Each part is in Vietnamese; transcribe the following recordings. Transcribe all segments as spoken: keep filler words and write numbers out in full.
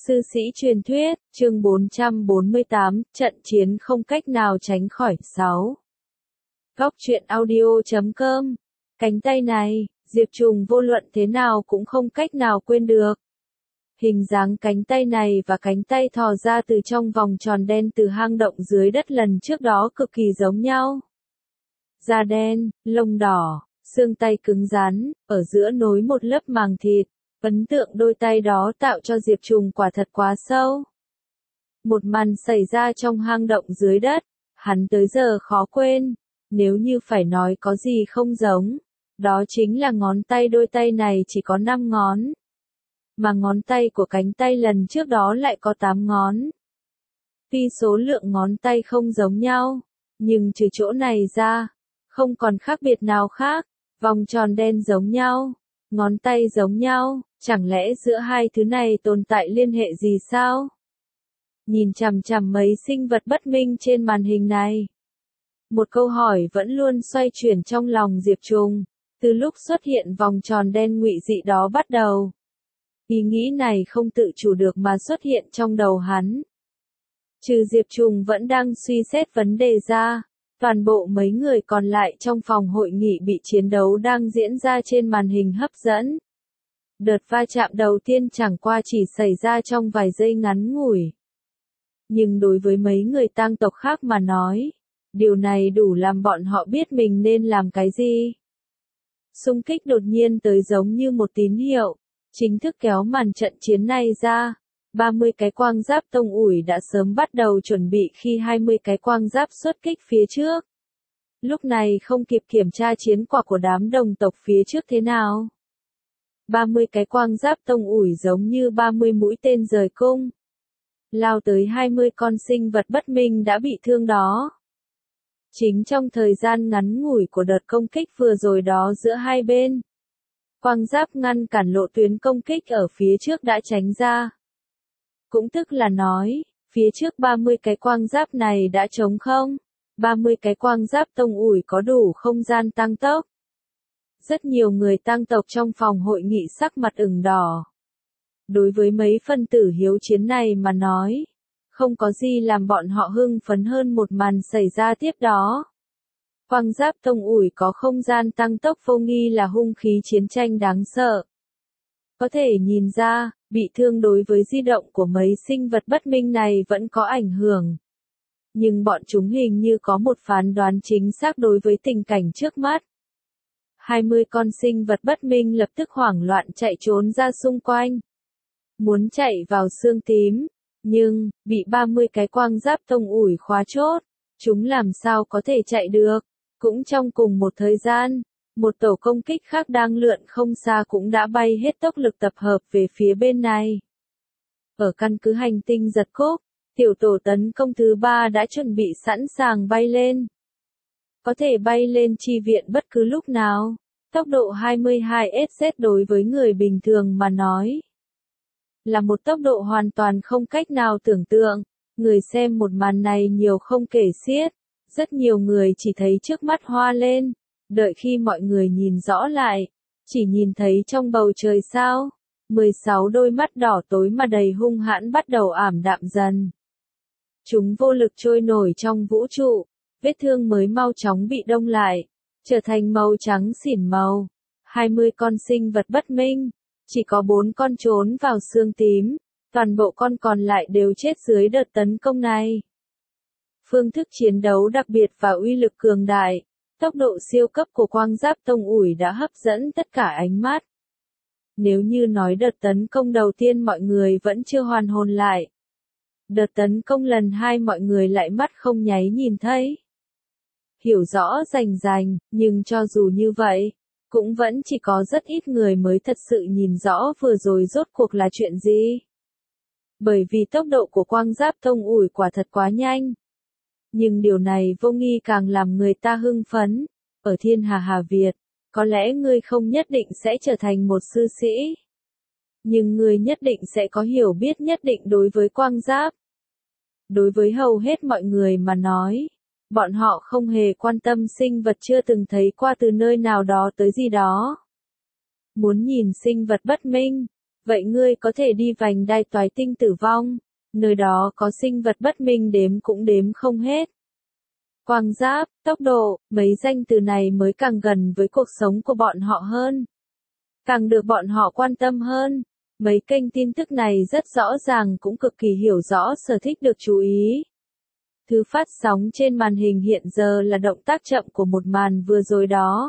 Sư sĩ truyền thuyết, chương bốn trăm bốn mươi tám, trận chiến không cách nào tránh khỏi. sáu. Góc truyện audio chấm com. Cánh tay này, Diệp Trùng vô luận thế nào cũng không cách nào quên được. Hình dáng cánh tay này và cánh tay thò ra từ trong vòng tròn đen từ hang động dưới đất lần trước đó cực kỳ giống nhau. Da đen, lông đỏ, xương tay cứng rắn, ở giữa nối một lớp màng thịt. Ấn tượng đôi tay đó tạo cho Diệp Trùng quả thật quá sâu. Một màn xảy ra trong hang động dưới đất, hắn tới giờ khó quên. Nếu như phải nói có gì không giống, đó chính là ngón tay đôi tay này chỉ có năm ngón. Mà ngón tay của cánh tay lần trước đó lại có tám ngón. Tuy số lượng ngón tay không giống nhau, nhưng trừ chỗ này ra, không còn khác biệt nào khác. Vòng tròn đen giống nhau, ngón tay giống nhau, chẳng lẽ giữa hai thứ này tồn tại liên hệ gì sao? Nhìn chằm chằm mấy sinh vật bất minh trên màn hình này. Một câu hỏi vẫn luôn xoay chuyển trong lòng Diệp Trùng, từ lúc xuất hiện vòng tròn đen ngụy dị đó bắt đầu. Ý nghĩ này không tự chủ được mà xuất hiện trong đầu hắn. Trừ Diệp Trùng vẫn đang suy xét vấn đề ra, toàn bộ mấy người còn lại trong phòng hội nghị bị chiến đấu đang diễn ra trên màn hình hấp dẫn. Đợt va chạm đầu tiên chẳng qua chỉ xảy ra trong vài giây ngắn ngủi. Nhưng đối với mấy người tang tộc khác mà nói, điều này đủ làm bọn họ biết mình nên làm cái gì. Xung kích đột nhiên tới giống như một tín hiệu, chính thức kéo màn trận chiến này ra. ba mươi cái quang giáp tông ủi đã sớm bắt đầu chuẩn bị khi hai mươi cái quang giáp xuất kích phía trước. Lúc này không kịp kiểm tra chiến quả của đám đồng tộc phía trước thế nào. ba mươi cái quang giáp tông ủi giống như ba mươi mũi tên rời cung. Lao tới hai mươi con sinh vật bất minh đã bị thương đó. Chính trong thời gian ngắn ngủi của đợt công kích vừa rồi đó giữa hai bên, quang giáp ngăn cản lộ tuyến công kích ở phía trước đã tránh ra. Cũng tức là nói, phía trước ba mươi cái quang giáp này đã trống không. ba mươi cái quang giáp tông ủi có đủ không gian tăng tốc. Rất nhiều người tang tộc trong phòng hội nghị sắc mặt ửng đỏ. Đối với mấy phân tử hiếu chiến này mà nói, không có gì làm bọn họ hưng phấn hơn một màn xảy ra tiếp đó. Quang giáp tông ủi có không gian tăng tốc vô nghi là hung khí chiến tranh đáng sợ. Có thể nhìn ra, bị thương đối với di động của mấy sinh vật bất minh này vẫn có ảnh hưởng. Nhưng bọn chúng hình như có một phán đoán chính xác đối với tình cảnh trước mắt. hai mươi con sinh vật bất minh lập tức hoảng loạn chạy trốn ra xung quanh. Muốn chạy vào xương tím, nhưng, bị ba mươi cái quang giáp tông ủi khóa chốt, chúng làm sao có thể chạy được. Cũng trong cùng một thời gian, một tổ công kích khác đang lượn không xa cũng đã bay hết tốc lực tập hợp về phía bên này. Ở căn cứ hành tinh giật cúc, tiểu tổ tấn công thứ ba đã chuẩn bị sẵn sàng bay lên. Có thể bay lên chi viện bất cứ lúc nào. Tốc độ hai mươi hai ét zét đối với người bình thường mà nói là một tốc độ hoàn toàn không cách nào tưởng tượng. Người xem một màn này nhiều không kể xiết. Rất nhiều người chỉ thấy trước mắt hoa lên. Đợi khi mọi người nhìn rõ lại, chỉ nhìn thấy trong bầu trời sao, mười sáu đôi mắt đỏ tối mà đầy hung hãn bắt đầu ảm đạm dần. Chúng vô lực trôi nổi trong vũ trụ, vết thương mới mau chóng bị đông lại, trở thành màu trắng xỉn màu. hai mươi con sinh vật bất minh, chỉ có bốn con trốn vào xương tím, toàn bộ con còn lại đều chết dưới đợt tấn công này. Phương thức chiến đấu đặc biệt và uy lực cường đại, tốc độ siêu cấp của quang giáp tông ủi đã hấp dẫn tất cả ánh mắt. Nếu như nói đợt tấn công đầu tiên mọi người vẫn chưa hoàn hồn lại, đợt tấn công lần hai mọi người lại mắt không nháy nhìn thấy. Hiểu rõ rành rành, nhưng cho dù như vậy, cũng vẫn chỉ có rất ít người mới thật sự nhìn rõ vừa rồi rốt cuộc là chuyện gì. Bởi vì tốc độ của quang giáp tông ủi quả thật quá nhanh. Nhưng điều này vô nghi càng làm người ta hưng phấn. Ở thiên hà Hà Việt, có lẽ ngươi không nhất định sẽ trở thành một sư sĩ. Nhưng ngươi nhất định sẽ có hiểu biết nhất định đối với quang giáp. Đối với hầu hết mọi người mà nói, bọn họ không hề quan tâm sinh vật chưa từng thấy qua từ nơi nào đó tới gì đó. Muốn nhìn sinh vật bất minh, Vậy ngươi có thể đi vành đai toái tinh tử vong, nơi đó có sinh vật bất minh đếm cũng đếm không hết. Quang giáp, tốc độ, mấy danh từ này mới càng gần với cuộc sống của bọn họ hơn. Càng được bọn họ quan tâm hơn. Mấy kênh tin tức này rất rõ ràng cũng cực kỳ hiểu rõ sở thích được chú ý. Thứ phát sóng trên màn hình hiện giờ là động tác chậm của một màn vừa rồi đó.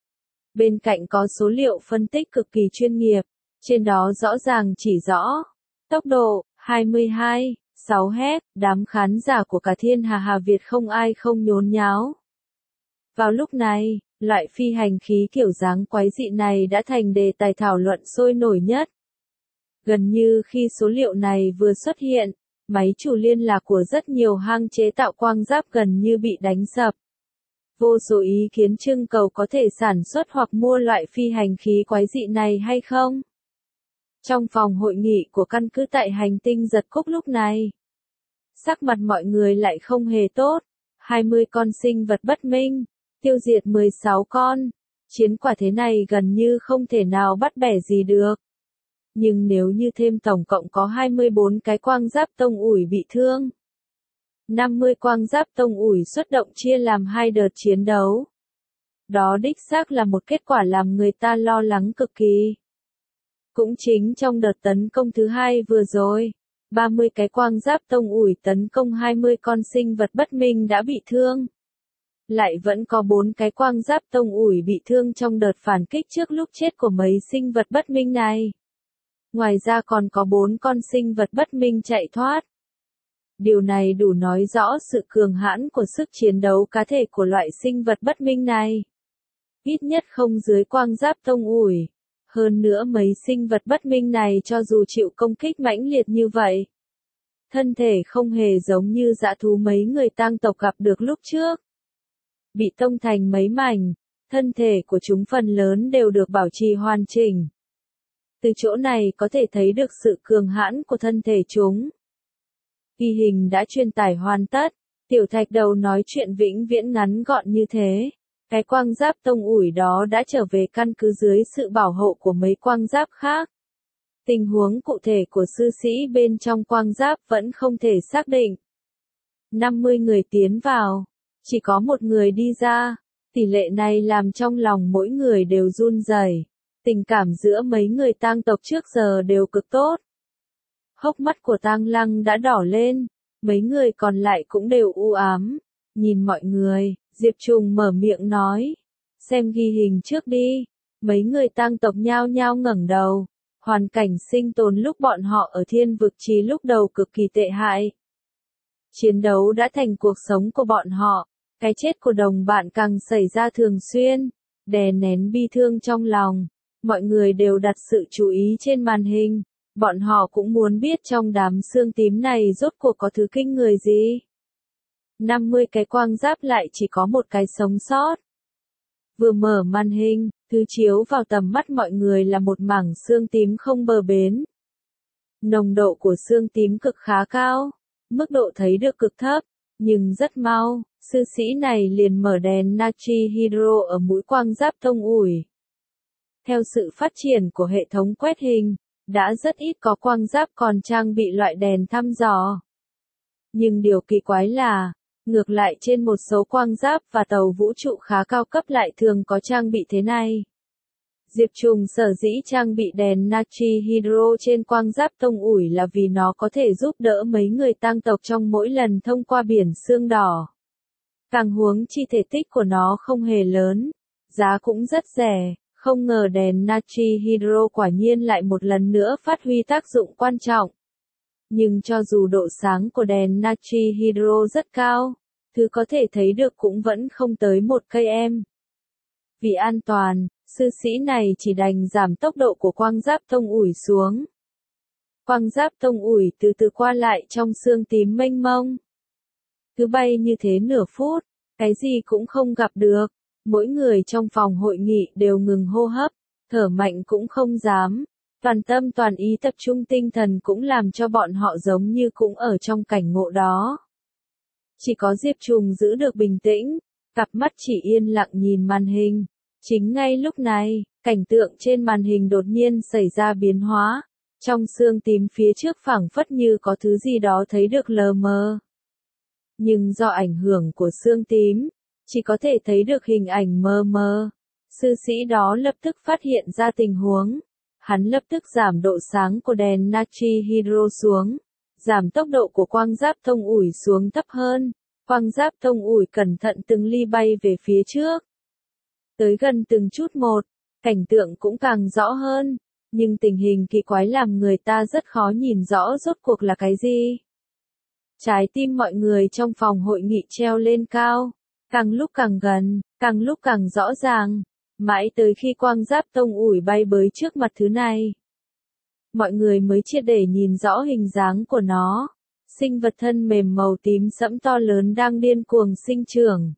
Bên cạnh có số liệu phân tích cực kỳ chuyên nghiệp, trên đó rõ ràng chỉ rõ. Tốc độ, hai mươi hai phẩy sáu héc, đám khán giả của cả thiên hà Hà Việt không ai không nhốn nháo. Vào lúc này, loại phi hành khí kiểu dáng quái dị này đã thành đề tài thảo luận sôi nổi nhất. Gần như khi số liệu này vừa xuất hiện, máy chủ liên lạc của rất nhiều hãng chế tạo quang giáp gần như bị đánh sập. Vô số ý kiến trưng cầu có thể sản xuất hoặc mua loại phi hành khí quái dị này hay không. Trong phòng hội nghị của căn cứ tại hành tinh Giật Cúc lúc này, sắc mặt mọi người lại không hề tốt. hai mươi con sinh vật bất minh, tiêu diệt mười sáu con. Chiến quả thế này gần như không thể nào bắt bẻ gì được. Nhưng nếu như thêm tổng cộng có hai mươi bốn cái quang giáp tông ủi bị thương, năm mươi quang giáp tông ủi xuất động chia làm hai đợt chiến đấu. Đó đích xác là một kết quả làm người ta lo lắng cực kỳ. Cũng chính trong đợt tấn công thứ hai vừa rồi, ba mươi cái quang giáp tông ủi tấn công hai mươi con sinh vật bất minh đã bị thương. Lại vẫn có bốn cái quang giáp tông ủi bị thương trong đợt phản kích trước lúc chết của mấy sinh vật bất minh này. Ngoài ra còn có bốn con sinh vật bất minh chạy thoát. Điều này đủ nói rõ sự cường hãn của sức chiến đấu cá thể của loại sinh vật bất minh này. Ít nhất không dưới quang giáp tông ủi. Hơn nữa mấy sinh vật bất minh này cho dù chịu công kích mãnh liệt như vậy, thân thể không hề giống như dã thú mấy người tang tộc gặp được lúc trước. Bị tông thành mấy mảnh, thân thể của chúng phần lớn đều được bảo trì hoàn chỉnh. Từ chỗ này có thể thấy được sự cường hãn của thân thể chúng. Ghi hình đã truyền tải hoàn tất, Tiểu Thạch Đầu nói chuyện vĩnh viễn ngắn gọn như thế. Cái quang giáp tông ủi đó đã trở về căn cứ dưới sự bảo hộ của mấy quang giáp khác. Tình huống cụ thể của sư sĩ bên trong quang giáp vẫn không thể xác định. năm mươi người tiến vào, chỉ có một người đi ra. Tỷ lệ này làm trong lòng mỗi người đều run rẩy. Tình cảm giữa mấy người tang tộc trước giờ đều cực tốt. Hốc mắt của Tang Lăng đã đỏ lên, mấy người còn lại cũng đều u ám. Nhìn mọi người, Diệp Trùng mở miệng nói, xem ghi hình trước đi. Mấy người tang tộc nhao nhao ngẩng đầu. Hoàn cảnh sinh tồn lúc bọn họ ở thiên vực trì lúc đầu cực kỳ tệ hại. Chiến đấu đã thành cuộc sống của bọn họ. Cái chết của đồng bạn càng xảy ra thường xuyên. Đè nén bi thương trong lòng. Mọi người đều đặt sự chú ý trên màn hình. Bọn họ cũng muốn biết trong đám xương tím này rốt cuộc có thứ kinh người gì. năm mươi cái quang giáp lại chỉ có một cái sống sót. Vừa mở màn hình, thứ chiếu vào tầm mắt mọi người là một mảng xương tím không bờ bến. Nồng độ của xương tím cực khá cao, mức độ thấy được cực thấp, nhưng rất mau, sư sĩ này liền mở đèn natri hydro ở mũi quang giáp tông ủi. Theo sự phát triển của hệ thống quét hình, đã rất ít có quang giáp còn trang bị loại đèn thăm dò. Nhưng điều kỳ quái là, ngược lại trên một số quang giáp và tàu vũ trụ khá cao cấp lại thường có trang bị thế này. Diệp Trùng sở dĩ trang bị đèn natri hydro trên quang giáp tông ủi là vì nó có thể giúp đỡ mấy người tang tộc trong mỗi lần thông qua biển xương đỏ. Càng huống chi thể tích của nó không hề lớn, giá cũng rất rẻ. Không ngờ đèn natri hydro quả nhiên lại một lần nữa phát huy tác dụng quan trọng. Nhưng cho dù độ sáng của đèn natri hydro rất cao, thứ có thể thấy được cũng vẫn không tới một cây em. Vì an toàn, sư sĩ này chỉ đành giảm tốc độ của quang giáp tông ủi xuống. Quang giáp tông ủi từ từ qua lại trong xương tím mênh mông. Cứ bay như thế nửa phút, cái gì cũng không gặp được. Mỗi người trong phòng hội nghị đều ngừng hô hấp, thở mạnh cũng không dám. Toàn tâm toàn ý tập trung tinh thần cũng làm cho bọn họ giống như cũng ở trong cảnh ngộ đó. Chỉ có Diệp Trùng giữ được bình tĩnh, cặp mắt chỉ yên lặng nhìn màn hình. Chính ngay lúc này, cảnh tượng trên màn hình đột nhiên xảy ra biến hóa. Trong xương tím phía trước phảng phất như có thứ gì đó thấy được lờ mờ. Nhưng do ảnh hưởng của xương tím, chỉ có thể thấy được hình ảnh mờ mờ. Sư sĩ đó lập tức phát hiện ra tình huống. Hắn lập tức giảm độ sáng của đèn natri hydro xuống, giảm tốc độ của quang giáp thông ủi xuống thấp hơn. Quang giáp thông ủi cẩn thận từng ly bay về phía trước. Tới gần từng chút một, cảnh tượng cũng càng rõ hơn, nhưng tình hình kỳ quái làm người ta rất khó nhìn rõ rốt cuộc là cái gì. Trái tim mọi người trong phòng hội nghị treo lên cao, càng lúc càng gần, càng lúc càng rõ ràng, mãi tới khi quang giáp tông ủi bay bới trước mặt thứ này. Mọi người mới triệt để nhìn rõ hình dáng của nó, sinh vật thân mềm màu tím sẫm to lớn đang điên cuồng sinh trưởng.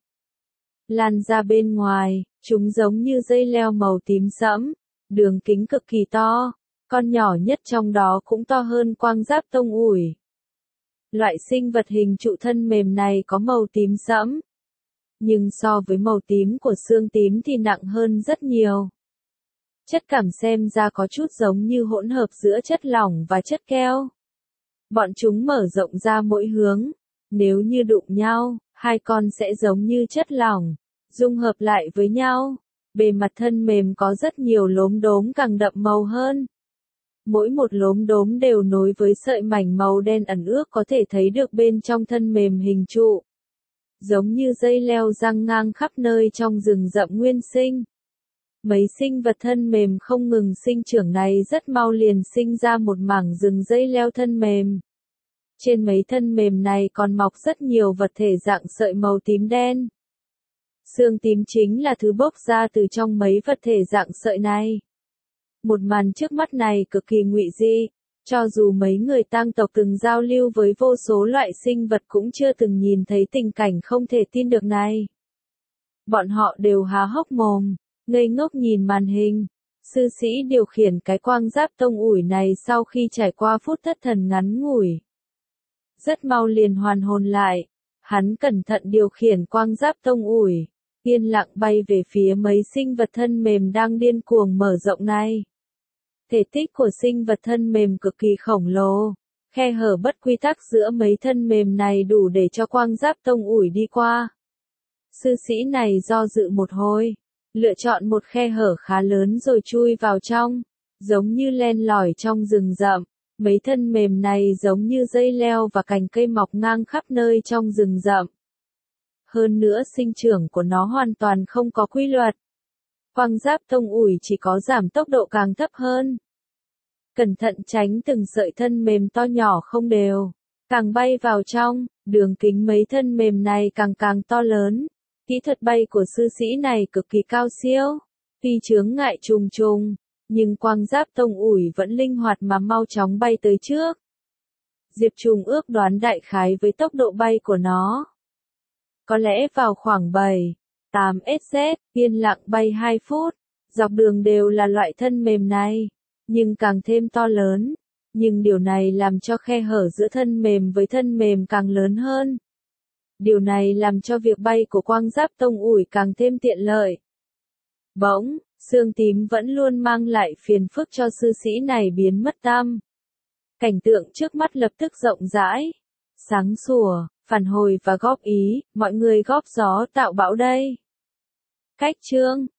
Lan ra bên ngoài, chúng giống như dây leo màu tím sẫm, đường kính cực kỳ to, con nhỏ nhất trong đó cũng to hơn quang giáp tông ủi. Loại sinh vật hình trụ thân mềm này có màu tím sẫm, nhưng so với màu tím của xương tím thì nặng hơn rất nhiều. Chất cảm xem ra có chút giống như hỗn hợp giữa chất lỏng và chất keo. Bọn chúng mở rộng ra mỗi hướng, nếu như đụng nhau, hai con sẽ giống như chất lỏng, dung hợp lại với nhau. Bề mặt thân mềm có rất nhiều lốm đốm càng đậm màu hơn. Mỗi một lốm đốm đều nối với sợi mảnh màu đen ẩn ước có thể thấy được bên trong thân mềm hình trụ. Giống như dây leo giăng ngang khắp nơi trong rừng rậm nguyên sinh. Mấy sinh vật thân mềm không ngừng sinh trưởng này rất mau liền sinh ra một mảng rừng dây leo thân mềm. Trên mấy thân mềm này còn mọc rất nhiều vật thể dạng sợi màu tím đen. Xương tím chính là thứ bốc ra từ trong mấy vật thể dạng sợi này. Một màn trước mắt này cực kỳ ngụy dị, cho dù mấy người tang tộc từng giao lưu với vô số loại sinh vật cũng chưa từng nhìn thấy tình cảnh không thể tin được này. Bọn họ đều há hốc mồm, ngây ngốc nhìn màn hình. Sư sĩ điều khiển cái quang giáp tông ủi này sau khi trải qua phút thất thần ngắn ngủi, rất mau liền hoàn hồn lại. Hắn cẩn thận điều khiển quang giáp tông ủi, yên lặng bay về phía mấy sinh vật thân mềm đang điên cuồng mở rộng này. Thể tích của sinh vật thân mềm cực kỳ khổng lồ, khe hở bất quy tắc giữa mấy thân mềm này đủ để cho quang giáp tông ủi đi qua. Sư sĩ này do dự một hồi, lựa chọn một khe hở khá lớn rồi chui vào trong, giống như len lỏi trong rừng rậm. Mấy thân mềm này giống như dây leo và cành cây mọc ngang khắp nơi trong rừng rậm. Hơn nữa sinh trưởng của nó hoàn toàn không có quy luật. Quang giáp tông ủi chỉ có giảm tốc độ càng thấp hơn. Cẩn thận tránh từng sợi thân mềm to nhỏ không đều. Càng bay vào trong, đường kính mấy thân mềm này càng càng to lớn. Kỹ thuật bay của sư sĩ này cực kỳ cao siêu. Tuy chướng ngại trùng trùng, nhưng quang giáp tông ủi vẫn linh hoạt mà mau chóng bay tới trước. Diệp Trùng ước đoán đại khái với tốc độ bay của nó. Có lẽ vào khoảng bảy, tám S Z, yên lặng bay hai phút, dọc đường đều là loại thân mềm này, nhưng càng thêm to lớn. Nhưng điều này làm cho khe hở giữa thân mềm với thân mềm càng lớn hơn. Điều này làm cho việc bay của quang giáp tông ủi càng thêm tiện lợi. Bỗng, xương tím vẫn luôn mang lại phiền phức cho sư sĩ này biến mất tăm. Cảnh tượng trước mắt lập tức rộng rãi, sáng sủa, phản hồi và góp ý, mọi người góp gió tạo bão đây. Cách chương